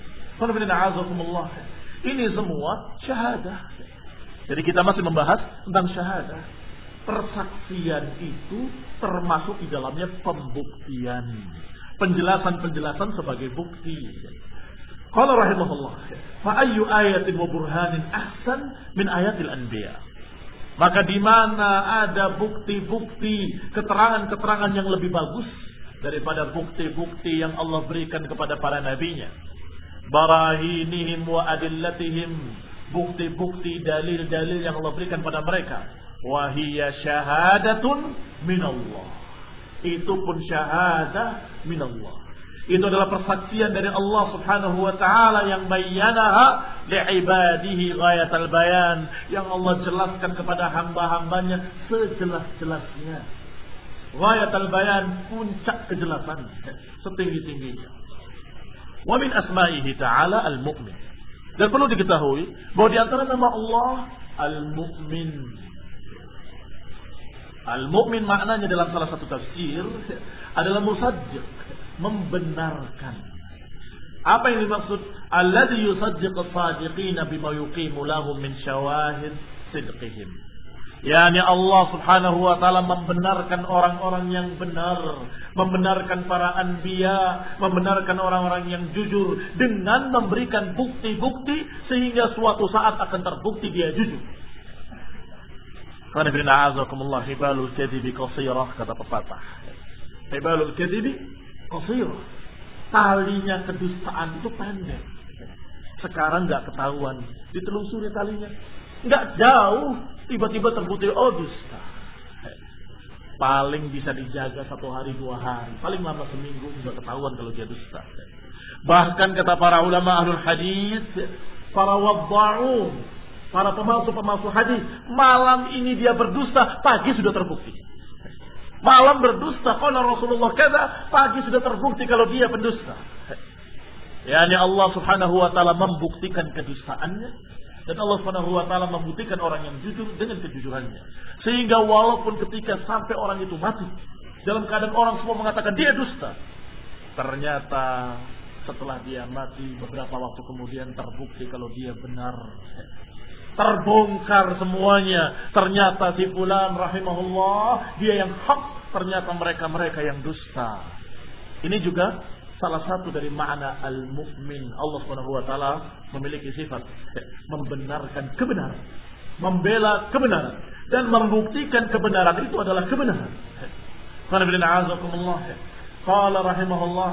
Ini semua syahadah. Jadi kita masih membahas tentang syahadah. Persaksian itu termasuk di dalamnya pembuktian. Penjelasan-penjelasan sebagai bukti. Qala rahimahullah, fa ayyu ayatin wa burhanin ahsan min ayatil anbiya. Maka di mana ada bukti-bukti, keterangan-keterangan yang lebih bagus daripada bukti-bukti yang Allah berikan kepada para nabinya. Barahinihim wa adillatihim, bukti-bukti dalil-dalil yang Allah berikan pada mereka. Wa hiya syahadatun minallah. Itu pun syahadah minallah. Itu adalah persaksian dari Allah Subhanahu wa taala yang bayyanaha li'ibadihi ghayatal bayan, yang Allah jelaskan kepada hamba-hambanya sejelas-jelasnya. Ghayatal bayan, puncak kejelasan, setinggi-tingginya. Wa min asma'ihi ta'ala al-mu'min. Dan perlu diketahui bahwa di antara nama Allah al-mu'min. Al-mu'min maknanya dalam salah satu tafsir adalah musaddiq, membenarkan. Apa yang dimaksud? Alladhi yusaddiqu as-sadiqina bima yuqimu lahum min syawahid sidqihim. Yani Allah Subhanahu wa taala membenarkan orang-orang yang benar, membenarkan para anbiya, membenarkan orang-orang yang jujur dengan memberikan bukti-bukti sehingga suatu saat akan terbukti dia jujur. Qul inna a'udzukumullah hibalul kadhibi qasirah, kata pepatah. Hibalul kadhibi qasirah. Talinya kedustaan itu pendek. Sekarang enggak ketahuan, ditelusuri talinya. Enggak jauh, tiba-tiba terbukti oh dusta. Paling bisa dijaga satu hari dua hari, paling lama seminggu enggak ketahuan kalau dia dusta. Bahkan kata para ulama ahlul hadis, para wadda'un, para pemalsu-pemalsu hadis, malam ini dia berdusta, pagi sudah terbukti. Malam berdusta, qala Rasulullah kata, pagi sudah terbukti kalau dia pendusta. Yani Allah Subhanahu wa taala membuktikan kedustaannya, dan Allah Subhanahu wa taala membuktikan orang yang jujur dengan kejujurannya. Sehingga walaupun ketika sampai orang itu mati, dalam keadaan orang semua mengatakan dia dusta, ternyata setelah dia mati beberapa waktu kemudian terbukti kalau dia benar. Terbongkar semuanya. Ternyata si fulan rahimahullah, dia yang hak, ternyata mereka-mereka yang dusta. Ini juga salah satu dari makna al-mu'min. Allah Subhanahu wa taala memiliki sifat membenarkan kebenaran, membela kebenaran, dan membuktikan kebenaran itu adalah kebenaran. Qala rahimahullah,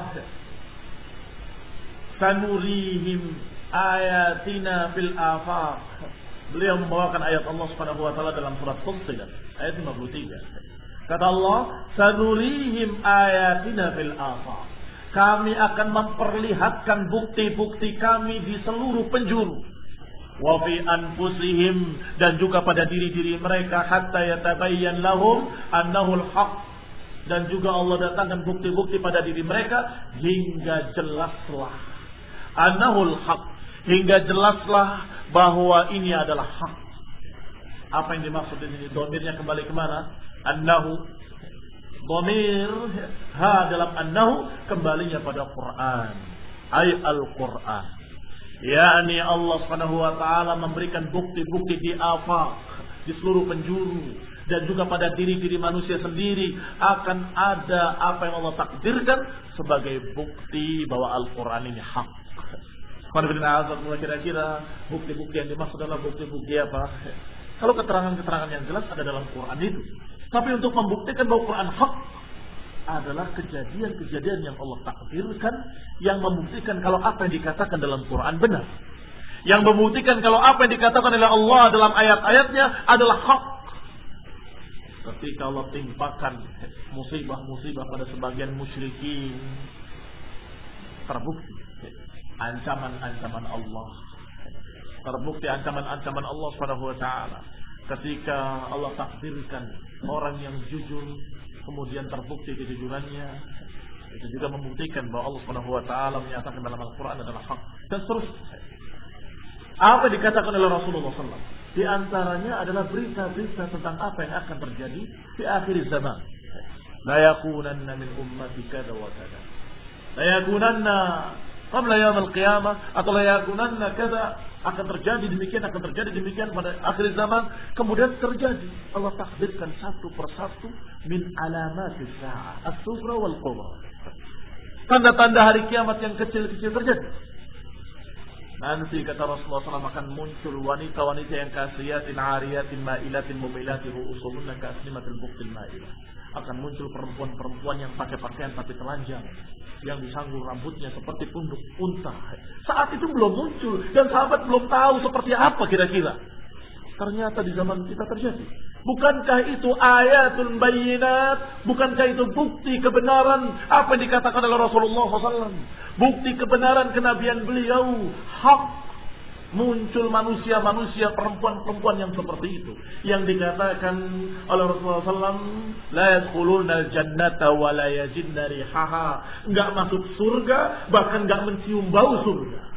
sanurihim ayatina fil afaq. Beliau membawakan ayat Allah Subhanahu wa taala dalam surat Fussilat ayat lima puluh tiga. Kata Allah, sanurihim ayatina fil afaq. Kami akan memperlihatkan bukti-bukti kami di seluruh penjuru. Wa fi anfusihim, dan juga pada diri-diri mereka, hatta yatabayyan lahum annahu al-haq. Dan juga Allah datangkan bukti-bukti pada diri mereka hingga jelaslah annahu al-haq, hingga jelaslah bahwa ini adalah hak. Apa yang dimaksud di sini? Domirnya kembali kemana? Annahu. Domir ha dalam annahu kembalinya pada Quran. Ay al-Quran. Yani Allah Subhanahu wa taala memberikan bukti-bukti di afaq, di seluruh penjuru, dan juga pada diri-diri manusia sendiri akan ada apa yang Allah takdirkan sebagai bukti bahwa Al-Quran ini hak. Kira-kira bukti-bukti yang dimaksud adalah bukti-bukti apa? Kalau keterangan-keterangan yang jelas ada dalam Quran itu. Tapi untuk membuktikan bahwa Quran hak adalah kejadian-kejadian yang Allah takdirkan, yang membuktikan kalau apa yang dikatakan dalam Quran benar. Yang membuktikan kalau apa yang dikatakan oleh Allah dalam ayat-ayatnya adalah hak. Ketika Allah timpakan musibah-musibah pada sebagian musyrikin, terbukti ancaman-ancaman Allah. Terbukti ancaman-ancaman Allah Subhanahu wa taala. Ketika Allah takdirkan orang yang jujur kemudian terbukti kejujurannya, itu juga membuktikan bahwa Allah Subhanahu wa taala menyatakan dalam Al-Qur'an adalah hak. Dan seterusnya. Apa dikatakan oleh Rasulullah sallallahu alaihi wasallam? Di antaranya adalah berita-berita tentang apa yang akan terjadi di akhir zaman. La yakunanna min ummati kada wa kada. La yakunanna qabla yaum al-qiyamah atau la yakunanna kada, akan terjadi demikian, akan terjadi demikian pada akhir zaman. Kemudian terjadi. Allah takdirkan satu persatu min alamatis sa'ah as-sughra wal kubra. Tanda-tanda hari kiamat yang kecil-kecil terjadi. Nanti kata Rasulullah shallallahu alaihi wasallam akan muncul wanita-wanita yang kasiyatin, ariyatin, ma'ilatin, mumilatin, ru'usuhunna ka'asnimatil buktil ma'ilah. Akan muncul perempuan-perempuan yang pakai pakaian tapi telanjang, yang disanggul rambutnya seperti punduk unta. Saat itu belum muncul dan sahabat belum tahu seperti apa kira-kira. Ternyata di zaman kita terjadi. Bukankah itu ayatul bayyinat? Bukankah itu bukti kebenaran apa yang dikatakan oleh Rasulullah shallallahu alaihi wasallam? Bukti kebenaran kenabian beliau. Hak. Muncul manusia-manusia, perempuan-perempuan yang seperti itu. Yang dikatakan oleh Rasulullah shallallahu alaihi wasallam, la yadkhuluna al-jannata wa la yajidna rihaha. Enggak masuk surga, bahkan enggak mencium bau surga.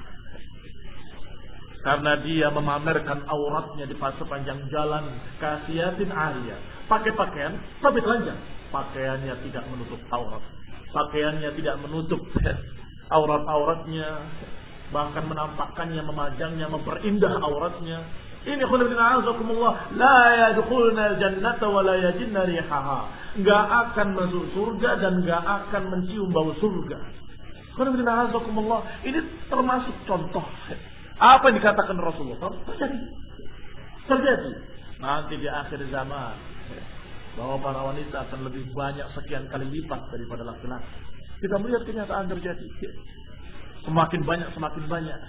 Karena dia memamerkan auratnya di sepanjang jalan, kasiyatin ariyah. Pakai pakaian tapi telanjang. Pakaiannya tidak menutup aurat. Pakaiannya tidak menutup aurat-auratnya, bahkan menampakkannya, memajangnya, memperindah auratnya. Ini khulafina azakumullah, la yadkhuluna al-jannata wa la yajidna rihaha. Enggak akan masuk surga dan enggak akan mencium bau surga. Khulafina azakumullah, ini termasuk contoh apa yang dikatakan Rasulullah terjadi. Terjadi. Nanti di akhir zaman bahwa para wanita akan lebih banyak sekian kali lipat daripada laki-laki. Kita melihat kenyataan terjadi. Semakin banyak, semakin banyak.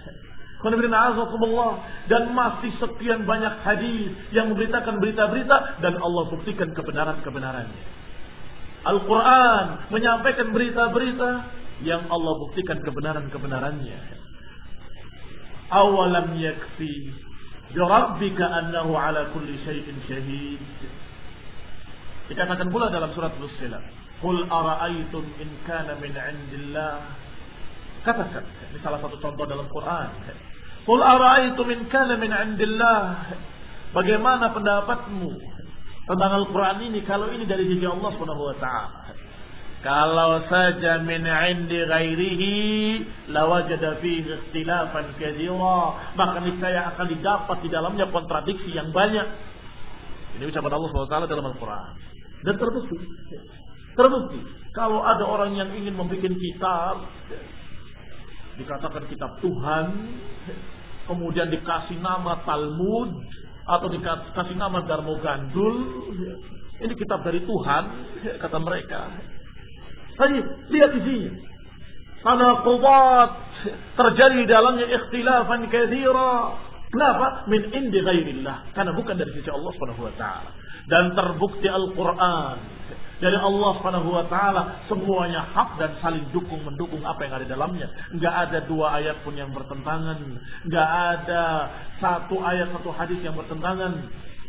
Dan masih sekian banyak hadis yang memberitakan berita-berita dan Allah buktikan kebenaran-kebenarannya. Al-Quran menyampaikan berita-berita yang Allah buktikan kebenaran-kebenarannya. Awalam yakfi birabbika annahu ala kulli syai'in syahid. Dikatakan pula dalam surat Fussilat, qul ara'aytum in kana min 'indillah. Katakan, ini salah satu contoh dalam Quran. Qul ara'aytum in kana min 'indillah. Bagaimana pendapatmu tentang Al-Quran ini kalau ini dari sisi Allah Subhanahu wa taala? Kalau saja min 'indi ghairihi lawajada fihi ikhtilafan katsira, maka niscaya akan didapat di dalamnya kontradiksi yang banyak. Ini ucapan Allah Subhanahu wa taala dalam Al-Quran. Dan terbukti. Terbukti kalau ada orang yang ingin membuat kitab, dikatakan kitab Tuhan, kemudian dikasih nama Talmud atau dikasih nama Darmo Gandul, ini kitab dari Tuhan, kata mereka. Tadi lihat isinya. Tanaqudat terjadi di dalamnya ikhtilafan katsira. Kenapa? Min indi ghairillah. Karena bukan dari sisi Allah Subhanahu wa taala. Dan terbukti Al-Qur'an dari Allah Subhanahu wa taala semuanya hak dan saling dukung mendukung apa yang ada di dalamnya. Enggak ada dua ayat pun yang bertentangan, enggak ada satu ayat satu hadis yang bertentangan.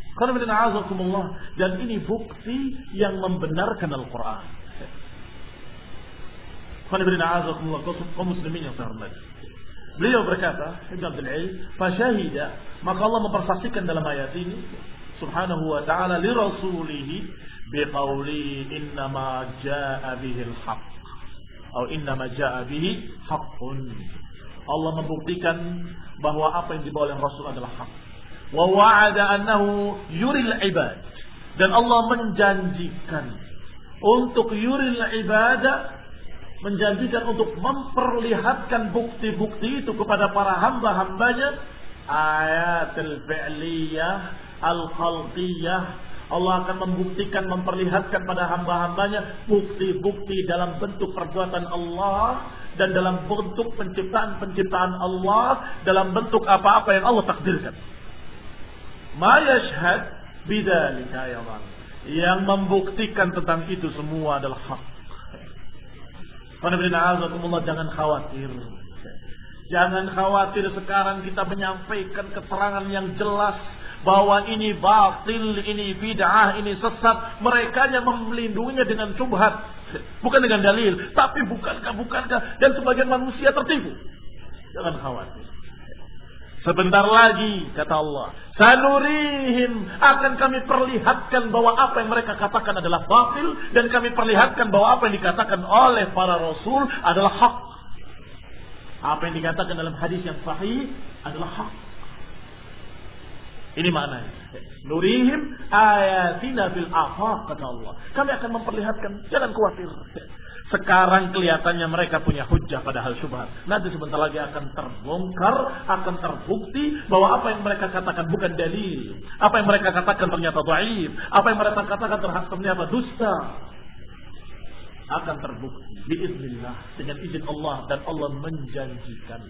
Dan ini bukti yang membenarkan Al-Qur'an. Kaum muslimin yang terhormat. Beliau berkata, Ibn Abdul Aziz, "Fashahida," maka Allah mempersaksikan dalam ayat ini subhanahu wa ta'ala li rasulihi biqauli innama jaa bihi al-haq atau innama jaa bihi haqqun. Allah membuktikan bahwa apa yang dibawa oleh Rasul adalah hak. Wa wa'ada annahu yuril ibad. Dan Allah menjanjikan untuk yuril ibadah, menjanjikan untuk memperlihatkan bukti-bukti itu kepada para hamba-hambanya, ayatul fi'liyah, al-khalqiyah. Allah akan membuktikan, memperlihatkan pada hamba-hambanya bukti-bukti dalam bentuk perbuatan Allah dan dalam bentuk penciptaan-penciptaan Allah, dalam bentuk apa-apa yang Allah takdirkan. Ma yashhad bidzalika ya Allah. Yang membuktikan tentang itu semua adalah hak. Jangan khawatir. Jangan khawatir sekarang kita menyampaikan keterangan yang jelas bahwa ini batil, ini bid'ah, ini sesat. Mereka yang melindunginya dengan syubhat, bukan dengan dalil. Tapi bukankah, bukankah dan sebagian manusia tertipu. Jangan khawatir. Sebentar lagi kata Allah, sanurihim, akan kami perlihatkan bahwa apa yang mereka katakan adalah batil, dan kami perlihatkan bahwa apa yang dikatakan oleh para rasul adalah hak. Apa yang dikatakan dalam hadis yang sahih adalah hak. Ini maknanya. Nurihim ayatina fil afaq, kata Allah. Kami akan memperlihatkan, jangan khawatir. Sekarang kelihatannya mereka punya hujjah padahal syubhat. Nanti sebentar lagi akan terbongkar, akan terbukti bahwa apa yang mereka katakan bukan dalil. Apa yang mereka katakan ternyata dhaif. Apa yang mereka katakan ternyata dusta. Akan terbukti biiznillah, dengan izin Allah, dan Allah menjanjikan.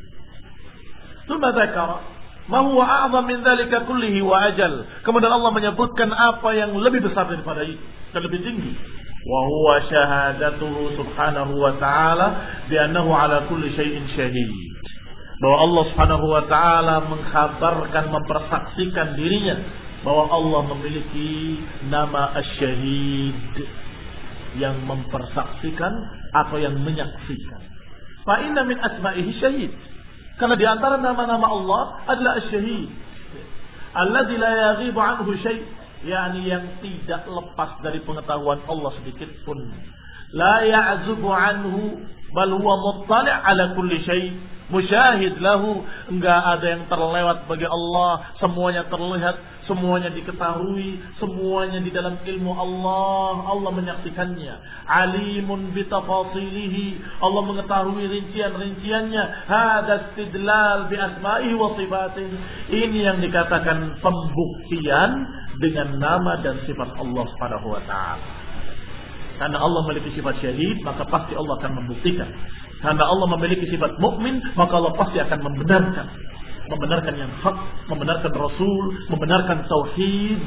Tsumma dzakara ma huwa a'zam min dzalika kullihi wa ajal. Kemudian Allah menyebutkan apa yang lebih besar daripada itu dan lebih tinggi. Wa huwa syahadatuhu subhanahu wa ta'ala bi annahu ala kulli syai'in syahid. Bahwa Allah subhanahu wa ta'ala mengkhabarkan, mempersaksikan dirinya bahwa Allah memiliki nama Asy-Syahid, yang mempersaksikan atau yang menyaksikan. Fa inna min asma'ihi syahid. Karena di antara nama-nama Allah adalah Asy-Syahid, alladzi la yaghibu anhu syai', yakni yang tidak lepas dari pengetahuan Allah sedikit pun. La ya'zubu anhu bal huwa muttali' ala kulli syai', musyahid lahu. Enggak ada yang terlewat bagi Allah, semuanya terlihat, semuanya diketahui, semuanya di dalam ilmu Allah. Allah menyaksikannya. Alimun bitafasilihi, Allah mengetahui rincian-rinciannya. Hada istidlal bi asma'ihi wa sifatihi. Ini yang dikatakan pembuktian dengan nama dan sifat Allah Subhanahu wa taala. Karena Allah memiliki sifat syahid, maka pasti Allah akan membuktikan. Karena Allah memiliki sifat mukmin, maka Allah pasti akan membenarkan. Membenarkan yang hak, membenarkan Rasul, membenarkan tauhid,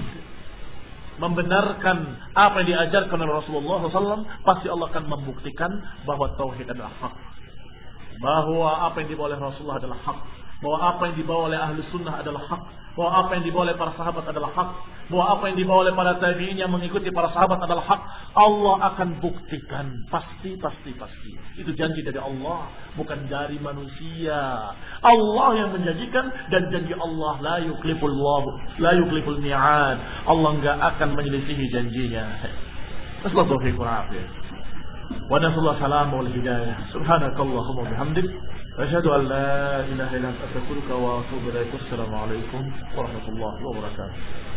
membenarkan apa yang diajarkan oleh Rasulullah shallallahu alaihi wasallam. Pasti Allah akan membuktikan bahwa tauhid adalah hak, bahwa apa yang dibawa oleh Rasulullah adalah hak, bahwa apa yang dibawa oleh ahli sunnah adalah hak, bahwa apa yang dibawa oleh para sahabat adalah hak, bahwa apa yang dibawa oleh para tabi'in yang mengikuti para sahabat adalah hak. Allah akan buktikan, pasti, pasti, pasti. Itu janji dari Allah, bukan dari manusia. Allah yang menjanjikan, dan janji Allah la yukliful Allah, la yukliful mi'ad. Allah enggak akan menyelisihi janjinya. Assalamualaikum warahmatullahi wabarakatuh. Wa nasallahu salam wal hidayah. Subhanakallahumma bihamdik, asyhadu an la ilaha illa anta astaghfiruka wa atubu ilaik. Assalamualaikum warahmatullahi wabarakatuh.